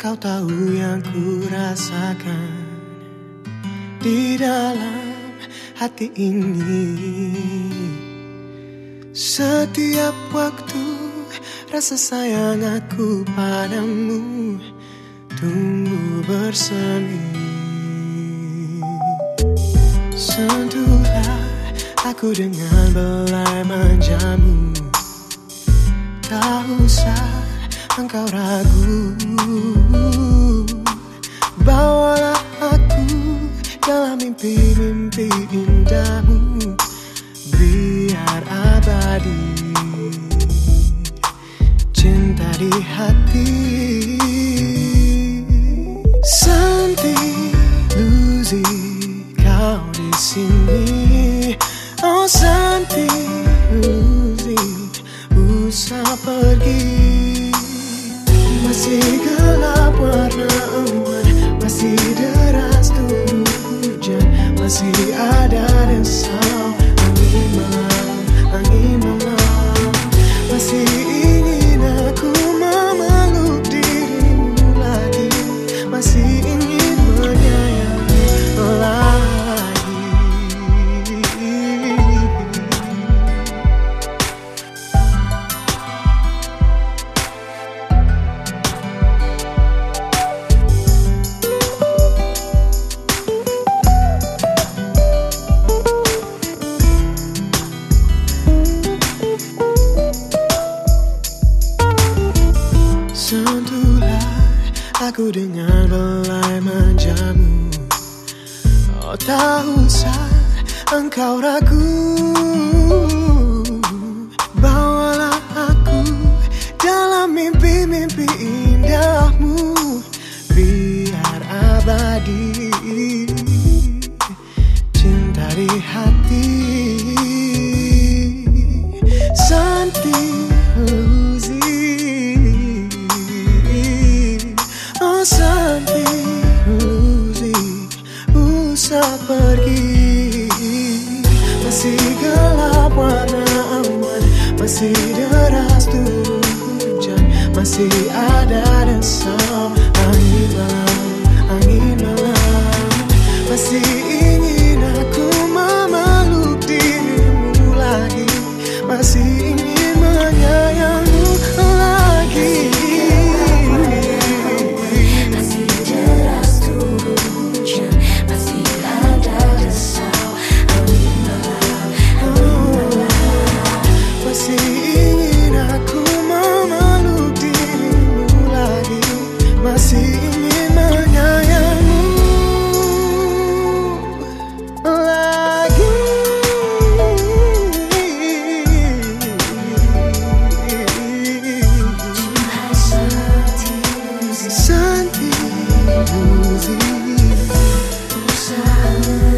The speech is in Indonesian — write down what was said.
engkau tahu yang ku rasakan di dalam hati ini. Setiap waktu rasa sayang aku padamu tumbuh bersemi. Sentuhlah aku dengan belai manjamu, tak usah engkau ragu. Bawalah aku dalam mimpi-mimpi indahmu, biar abadi cinta di hati. Santi Luzi, kau di sini. Oh Santi Luzi, usah pergi. Masih gelap warna emas, masih deras turun hujan, masih ada desau angin malam, angin malam. Masih ingin aku memeluk dirimu lagi, masih ingin menyayangi lagi. Sentuhlah aku dengan belai manjamu, oh tak usah engkau ragu. Bawalah aku dalam mimpi-mimpi indahmu, biar abadi cinta di hati. Santi Luzi, oh Santi Luzi, usah pergi. Masih gelap warna awan, masih deras turun hujan, masih ada desau angin malam, angin malam. Masih ingin aku memeluk dirimu lagi, masih ingin menyayangmu lagi. Masih ingin menyayangmu lagi. Santi Luzi,